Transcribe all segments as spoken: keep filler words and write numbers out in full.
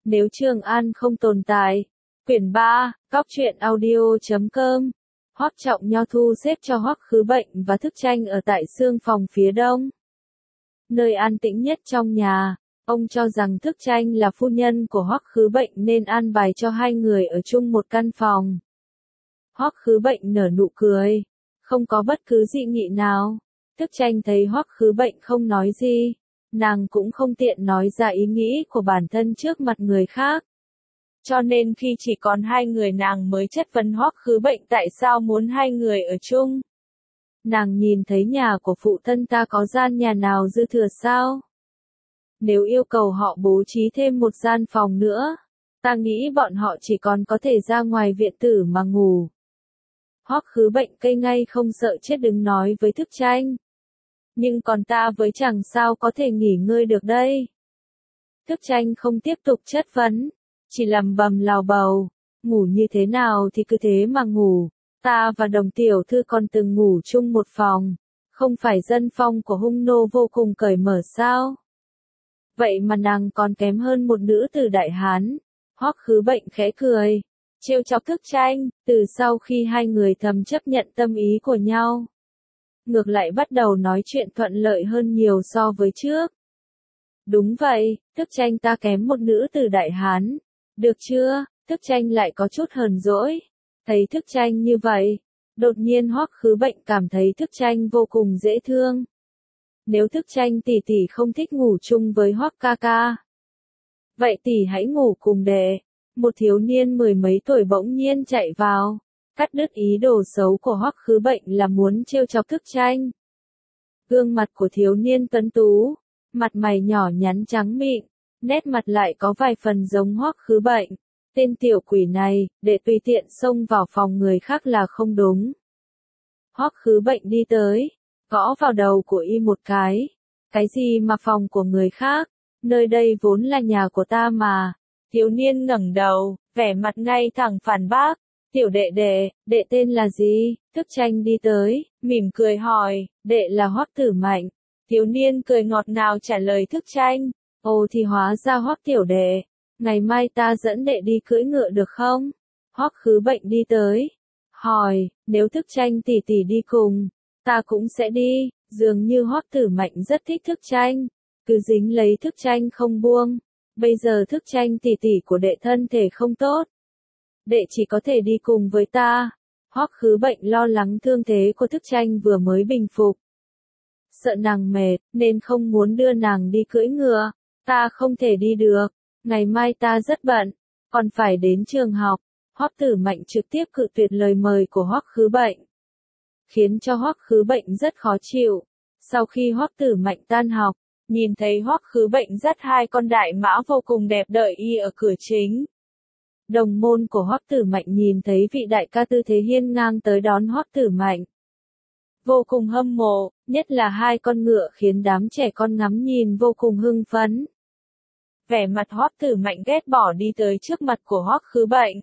Nếu Trường An không tồn tại. Quyển ba, Cóc truyện audio chấm com. Hoắc Trọng Nho thu xếp cho Hoắc Khứ Bệnh và Thức Tranh ở tại xương phòng phía đông. Nơi an tĩnh nhất trong nhà, ông cho rằng Thức Tranh là phu nhân của Hoắc Khứ Bệnh nên an bài cho hai người ở chung một căn phòng. Hoắc Khứ Bệnh nở nụ cười, không có bất cứ dị nghị nào. Thức Tranh thấy Hoắc Khứ Bệnh không nói gì, nàng cũng không tiện nói ra ý nghĩ của bản thân trước mặt người khác. Cho nên khi chỉ còn hai người nàng mới chất vấn Hoắc Khứ Bệnh tại sao muốn hai người ở chung. Nàng nhìn thấy nhà của phụ thân ta có gian nhà nào dư thừa sao? Nếu yêu cầu họ bố trí thêm một gian phòng nữa, ta nghĩ bọn họ chỉ còn có thể ra ngoài viện tử mà ngủ. Hoắc Khứ Bệnh cây ngay không sợ chết đứng nói với Thức Tranh. Nhưng còn ta với chàng sao có thể nghỉ ngơi được đây? Thức Tranh không tiếp tục chất vấn, chỉ lẩm bẩm lào bầu, ngủ như thế nào thì cứ thế mà ngủ, ta và Đồng tiểu thư còn từng ngủ chung một phòng, không phải dân phong của hung nô vô cùng cởi mở sao? Vậy mà nàng còn kém hơn một nữ tử Đại Hán. Hoắc Khứ Bệnh khẽ cười, trêu chọc Thức Tranh, từ sau khi hai người thầm chấp nhận tâm ý của nhau, ngược lại bắt đầu nói chuyện thuận lợi hơn nhiều so với trước. Đúng vậy, Thức Tranh ta kém một nữ tử Đại Hán. Được chưa? Thức Tranh lại có chút hờn dỗi. Thấy Thức Tranh như vậy, đột nhiên Hoắc Khứ Bệnh cảm thấy Thức Tranh vô cùng dễ thương. Nếu Thức Tranh tỷ tỷ không thích ngủ chung với Hoắc ca ca, vậy tỷ hãy ngủ cùng đệ. Một thiếu niên mười mấy tuổi bỗng nhiên chạy vào, cắt đứt ý đồ xấu của Hoắc Khứ Bệnh là muốn trêu chọc Thức Tranh. Gương mặt của thiếu niên tuấn tú, mặt mày nhỏ nhắn trắng mịn, nét mặt lại có vài phần giống Hoắc Khứ Bệnh. Tên tiểu quỷ này, để tùy tiện xông vào phòng người khác là không đúng. Hoắc Khứ Bệnh đi tới, gõ vào đầu của y một cái. Cái gì mà phòng của người khác, nơi đây vốn là nhà của ta mà. Thiếu niên ngẩng đầu, vẻ mặt ngay thẳng phản bác. Tiểu đệ đệ, đệ tên là gì? Thức Tranh đi tới, mỉm cười hỏi, đệ là Hoắc Tử Mạnh. Thiếu niên cười ngọt ngào trả lời Thức Tranh, ồ thì hóa ra Hoắc tiểu đệ, ngày mai ta dẫn đệ đi cưỡi ngựa được không? Hoắc Khứ Bệnh đi tới, hỏi, nếu Thức Tranh tỷ tỷ đi cùng, ta cũng sẽ đi. Dường như Hoắc Tử Mạnh rất thích Thức Tranh, cứ dính lấy Thức Tranh không buông. Bây giờ Thức Tranh tỷ tỷ của đệ thân thể không tốt, đệ chỉ có thể đi cùng với ta. Hoắc Khứ Bệnh lo lắng thương thế của Thức Tranh vừa mới bình phục, sợ nàng mệt, nên không muốn đưa nàng đi cưỡi ngựa. Ta không thể đi được, ngày mai ta rất bận, còn phải đến trường học. Hoắc Tử Mạnh trực tiếp cự tuyệt lời mời của Hoắc Khứ Bệnh, khiến cho Hoắc Khứ Bệnh rất khó chịu. Sau khi Hoắc Tử Mạnh tan học, nhìn thấy Hoắc Khứ Bệnh dắt hai con đại mã vô cùng đẹp đợi y ở cửa chính. Đồng môn của Hoắc Tử Mạnh nhìn thấy vị đại ca tư thế hiên ngang tới đón Hoắc Tử Mạnh, vô cùng hâm mộ, nhất là hai con ngựa khiến đám trẻ con ngắm nhìn vô cùng hưng phấn. Vẻ mặt Hoắc Tử Mạnh ghét bỏ đi tới trước mặt của Hoắc Khứ Bệnh,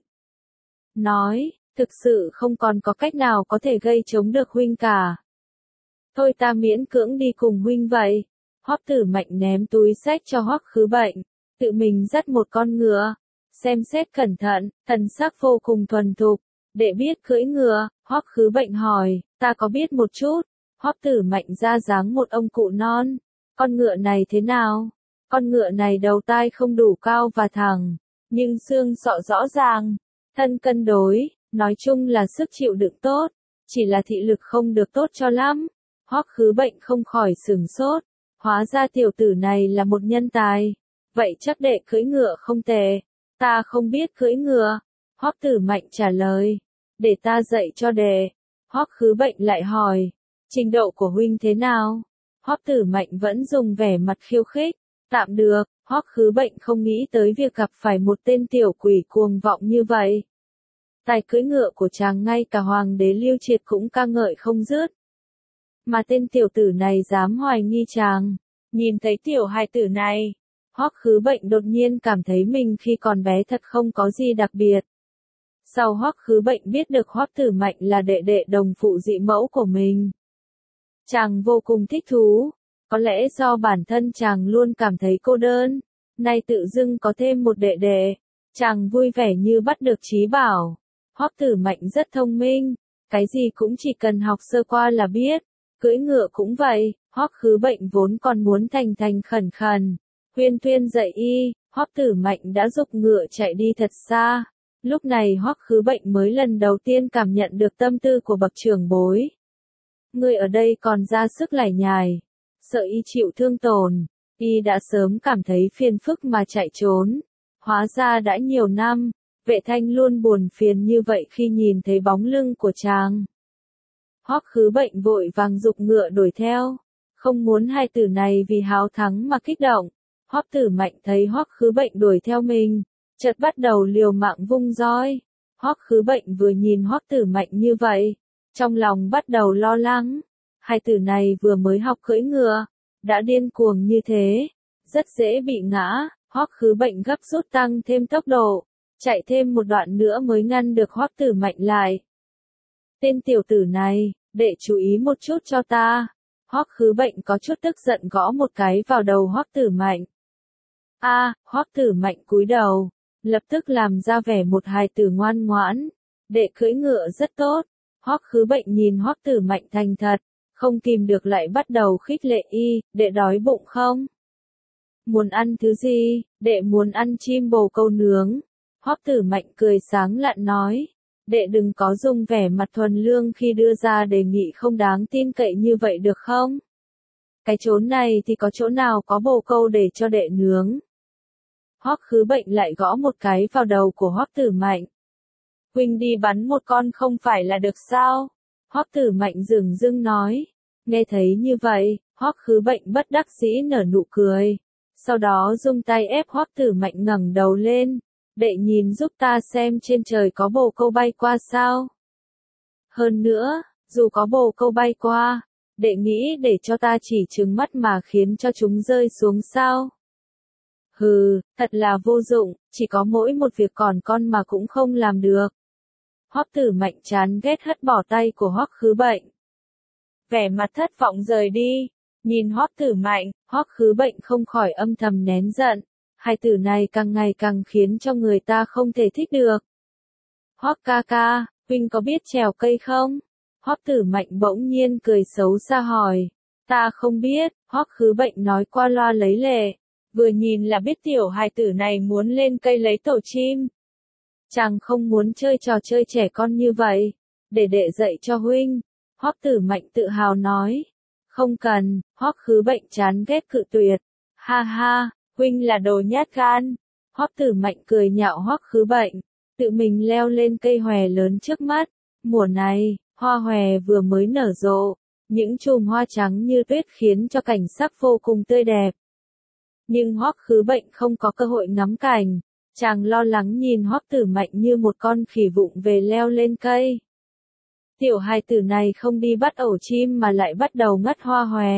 nói, thực sự không còn có cách nào có thể gây chống được huynh cả. Thôi ta miễn cưỡng đi cùng huynh vậy. Hoắc Tử Mạnh ném túi xách cho Hoắc Khứ Bệnh, tự mình dắt một con ngựa, xem xét cẩn thận, thần sắc vô cùng thuần thục. Đệ biết cưỡi ngựa? Hoắc Khứ Bệnh hỏi. Ta có biết một chút. Hoắc Tử Mạnh ra dáng một ông cụ non. Con ngựa này thế nào? Con ngựa này đầu tai không đủ cao và thẳng, nhưng xương sọ rõ ràng, thân cân đối, nói chung là sức chịu đựng tốt, chỉ là thị lực không được tốt cho lắm. Hoắc Khứ Bệnh không khỏi sửng sốt, hóa ra tiểu tử này là một nhân tài, vậy chắc đệ cưỡi ngựa không tệ. Ta không biết cưỡi ngựa. Hoắc Tử Mạnh trả lời, để ta dạy cho đệ. Hoắc Khứ Bệnh lại hỏi, trình độ của huynh thế nào? Hoắc Tử Mạnh vẫn dùng vẻ mặt khiêu khích, tạm được. Hoắc Khứ Bệnh không nghĩ tới việc gặp phải một tên tiểu quỷ cuồng vọng như vậy. Tài cưỡi ngựa của chàng ngay cả hoàng đế Lưu Triệt cũng ca ngợi không dứt, mà tên tiểu tử này dám hoài nghi chàng. Nhìn thấy tiểu hài tử này, Hoắc Khứ Bệnh đột nhiên cảm thấy mình khi còn bé thật không có gì đặc biệt. Sau Hoắc Khứ Bệnh biết được Hoắc Tử Mạnh là đệ đệ đồng phụ dị mẫu của mình, chàng vô cùng thích thú. Có lẽ do bản thân chàng luôn cảm thấy cô đơn, nay tự dưng có thêm một đệ đệ, chàng vui vẻ như bắt được trí bảo. Hoắc Tử Mạnh rất thông minh, cái gì cũng chỉ cần học sơ qua là biết, cưỡi ngựa cũng vậy, Hoắc Khứ Bệnh vốn còn muốn thành thành khẩn khẩn, huyên thuyên dạy y, Hoắc Tử Mạnh đã giục ngựa chạy đi thật xa. Lúc này Hoắc Khứ Bệnh mới lần đầu tiên cảm nhận được tâm tư của bậc trưởng bối. Người ở đây còn ra sức lải nhải, sợ y chịu thương tổn, y đã sớm cảm thấy phiền phức mà chạy trốn. Hóa ra đã nhiều năm, Vệ Thanh luôn buồn phiền như vậy khi nhìn thấy bóng lưng của chàng. Hoắc Khứ Bệnh vội vàng giục ngựa đuổi theo, không muốn hai tử này vì háo thắng mà kích động. Hoắc Tử Mạnh thấy Hoắc Khứ Bệnh đuổi theo mình, chợt bắt đầu liều mạng vung roi. Hoắc Khứ Bệnh vừa nhìn Hoắc Tử Mạnh như vậy, trong lòng bắt đầu lo lắng. Hai tử này vừa mới học cưỡi ngựa, đã điên cuồng như thế, rất dễ bị ngã. Hoắc Khứ Bệnh gấp rút tăng thêm tốc độ, chạy thêm một đoạn nữa mới ngăn được Hoắc Tử Mạnh lại. Tên tiểu tử này, để chú ý một chút cho ta. Hoắc Khứ Bệnh có chút tức giận gõ một cái vào đầu Hoắc Tử Mạnh. A, à, Hoắc Tử Mạnh cúi đầu, lập tức làm ra vẻ một hài tử ngoan ngoãn, đệ cưỡi ngựa rất tốt. Hoắc Khứ Bệnh nhìn Hoắc Tử Mạnh thành thật, không kìm được lại bắt đầu khích lệ y, đệ đói bụng không? Muốn ăn thứ gì? Đệ muốn ăn chim bồ câu nướng. Hoắc Tử Mạnh cười sáng lạn nói, đệ đừng có dùng vẻ mặt thuần lương khi đưa ra đề nghị không đáng tin cậy như vậy được không? Cái chốn này thì có chỗ nào có bồ câu để cho đệ nướng? Hoắc Khứ Bệnh lại gõ một cái vào đầu của Hoắc Tử Mạnh. Huynh đi bắn một con không phải là được sao? Hoắc Tử Mạnh dửng dưng nói. Nghe thấy như vậy, Hoắc Khứ Bệnh bất đắc dĩ nở nụ cười. Sau đó dùng tay ép Hoắc Tử Mạnh ngẩng đầu lên. Đệ nhìn giúp ta xem trên trời có bồ câu bay qua sao? Hơn nữa, dù có bồ câu bay qua, đệ nghĩ để cho ta chỉ trừng mắt mà khiến cho chúng rơi xuống sao? Hừ, thật là vô dụng, chỉ có mỗi một việc còn con mà cũng không làm được. Hoắc Tử Mạnh chán ghét hất bỏ tay của Hoắc Khứ Bệnh. Vẻ mặt thất vọng rời đi, nhìn Hoắc Tử Mạnh, Hoắc Khứ Bệnh không khỏi âm thầm nén giận. Hai tử này càng ngày càng khiến cho người ta không thể thích được. Hoắc ca ca, huynh có biết trèo cây không? Hoắc Tử Mạnh bỗng nhiên cười xấu xa hỏi. Ta không biết, Hoắc Khứ Bệnh nói qua loa lấy lệ. Vừa nhìn là biết tiểu hài tử này muốn lên cây lấy tổ chim. Chàng không muốn chơi trò chơi trẻ con như vậy. Để đệ dạy cho huynh. Hoắc Tử Mạnh tự hào nói. Không cần, Hoắc Khứ Bệnh chán ghét cự tuyệt. Ha ha, huynh là đồ nhát gan. Hoắc Tử Mạnh cười nhạo Hoắc Khứ Bệnh. Tự mình leo lên cây hòe lớn trước mắt. Mùa này, hoa hòe vừa mới nở rộ. Những chùm hoa trắng như tuyết khiến cho cảnh sắc vô cùng tươi đẹp. Nhưng Hoắc Khứ Bệnh không có cơ hội ngắm cảnh, chàng lo lắng nhìn Hoắc Tử Mạnh như một con khỉ vụng về leo lên cây. Tiểu hài tử này không đi bắt ổ chim mà lại bắt đầu ngắt hoa hòe.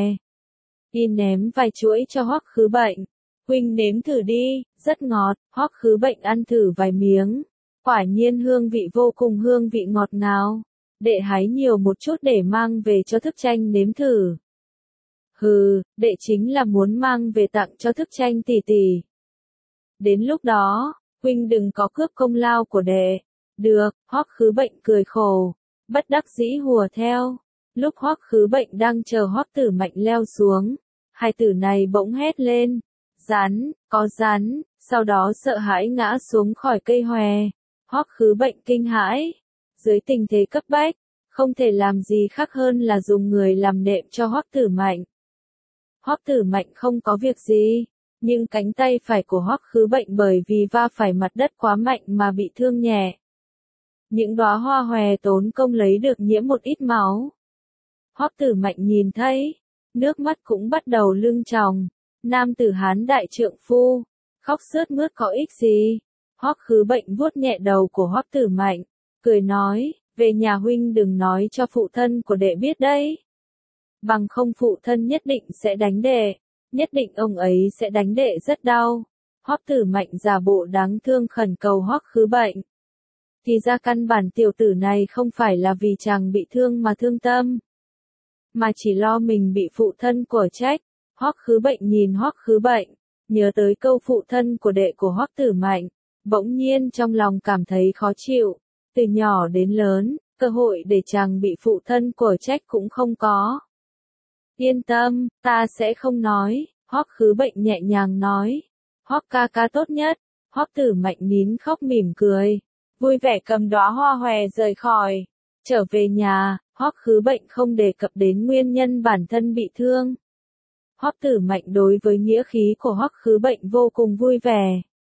Y ném vài chuỗi cho Hoắc Khứ Bệnh. Huynh nếm thử đi, rất ngọt. Hoắc Khứ Bệnh ăn thử vài miếng. Quả nhiên hương vị vô cùng hương vị ngọt ngào. Đệ hái nhiều một chút để mang về cho Thức Tranh nếm thử. Hừ, đệ chính là muốn mang về tặng cho Thức Tranh tỷ tỷ. Đến lúc đó, huynh đừng có cướp công lao của đệ. Được, Hoắc Khứ Bệnh cười khổ, bất đắc dĩ hùa theo. Lúc Hoắc Khứ Bệnh đang chờ Hoắc Tử Mạnh leo xuống, hai tử này bỗng hét lên. Rắn, có rắn, sau đó sợ hãi ngã xuống khỏi cây hòe. Hoắc Khứ Bệnh kinh hãi. Dưới tình thế cấp bách, không thể làm gì khác hơn là dùng người làm nệm cho Hoắc Tử Mạnh. Hoắc Tử Mạnh không có việc gì, nhưng cánh tay phải của Hoắc Khứ Bệnh bởi vì va phải mặt đất quá mạnh mà bị thương nhẹ. Những đóa hoa hòe tốn công lấy được nhiễm một ít máu. Hoắc Tử Mạnh nhìn thấy, nước mắt cũng bắt đầu lưng tròng. Nam tử Hán đại trượng phu, khóc sướt mướt có ích gì? Hoắc Khứ Bệnh vuốt nhẹ đầu của Hoắc Tử Mạnh, cười nói, về nhà huynh đừng nói cho phụ thân của đệ biết đấy. Bằng không phụ thân nhất định sẽ đánh đệ, nhất định ông ấy sẽ đánh đệ rất đau. Hoắc Tử Mạnh giả bộ đáng thương khẩn cầu Hoắc Khứ Bệnh. Thì ra căn bản tiểu tử này không phải là vì chàng bị thương mà thương tâm, mà chỉ lo mình bị phụ thân của trách. Hoắc Khứ Bệnh nhìn Hoắc Khứ Bệnh, nhớ tới câu phụ thân của đệ của Hoắc Tử Mạnh, bỗng nhiên trong lòng cảm thấy khó chịu, từ nhỏ đến lớn, cơ hội để chàng bị phụ thân của trách cũng không có. Yên tâm, ta sẽ không nói, Hoắc Khứ Bệnh nhẹ nhàng nói. Hoắc ca ca tốt nhất. Hoắc Tử Mạnh nín khóc mỉm cười, vui vẻ cầm đóa hoa hòe rời khỏi. Trở về nhà, Hoắc Khứ Bệnh không đề cập đến nguyên nhân bản thân bị thương. Hoắc Tử Mạnh đối với nghĩa khí của Hoắc Khứ Bệnh vô cùng vui vẻ.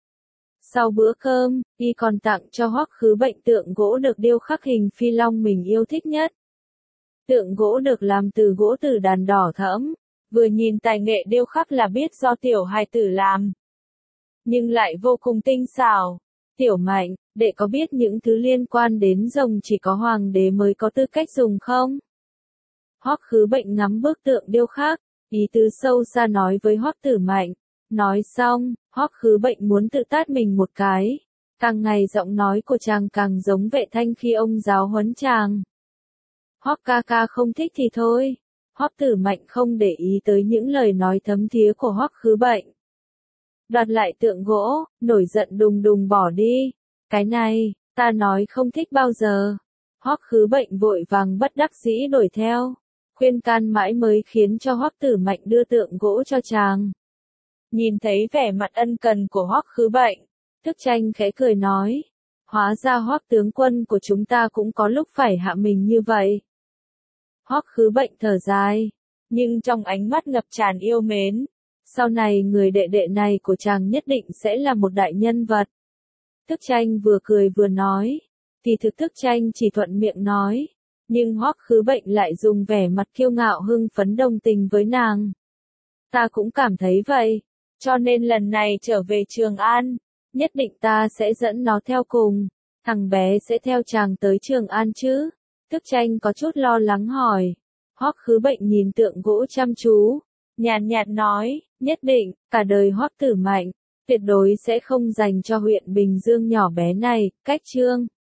Sau bữa cơm, y còn tặng cho Hoắc Khứ Bệnh tượng gỗ được điêu khắc hình phi long mình yêu thích nhất. Tượng gỗ được làm từ gỗ tử đàn đỏ thẫm, vừa nhìn tài nghệ điêu khắc là biết do tiểu hài tử làm, nhưng lại vô cùng tinh xảo. Tiểu Mạnh, đệ có biết những thứ liên quan đến rồng chỉ có hoàng đế mới có tư cách dùng không? Hoắc Khứ Bệnh ngắm bức tượng điêu khắc, ý tứ sâu xa nói với Hoắc Tử Mạnh. Nói xong, Hoắc Khứ Bệnh muốn tự tát mình một cái. Càng ngày giọng nói của chàng càng giống Vệ Thanh khi ông giáo huấn chàng. Hoắc ca ca không thích thì thôi. Hoắc Tử Mạnh không để ý tới những lời nói thấm thía của Hoắc Khứ Bệnh. Đoạt lại tượng gỗ, nổi giận đùng đùng bỏ đi. Cái này, ta nói không thích bao giờ. Hoắc Khứ Bệnh vội vàng bất đắc dĩ đuổi theo. Khuyên can mãi mới khiến cho Hoắc Tử Mạnh đưa tượng gỗ cho chàng. Nhìn thấy vẻ mặt ân cần của Hoắc Khứ Bệnh, Thức Tranh khẽ cười nói. Hóa ra Hoắc tướng quân của chúng ta cũng có lúc phải hạ mình như vậy. Hoắc Khứ Bệnh thở dài, nhưng trong ánh mắt ngập tràn yêu mến. Sau này người đệ đệ này của chàng nhất định sẽ là một đại nhân vật. Thức Tranh vừa cười vừa nói. Thì thực Thức Tranh chỉ thuận miệng nói. Nhưng Hoắc Khứ Bệnh lại dùng vẻ mặt kiêu ngạo hưng phấn đồng tình với nàng. Ta cũng cảm thấy vậy. Cho nên lần này trở về Trường An, nhất định ta sẽ dẫn nó theo cùng. Thằng bé sẽ theo chàng tới Trường An chứ? Thức Tranh có chút lo lắng hỏi. Hoắc Khứ Bệnh nhìn tượng gỗ chăm chú, nhàn nhạt nói, nhất định, cả đời Hoắc Tử Mạnh, tuyệt đối sẽ không dành cho huyện Bình Dương nhỏ bé này, cách Trương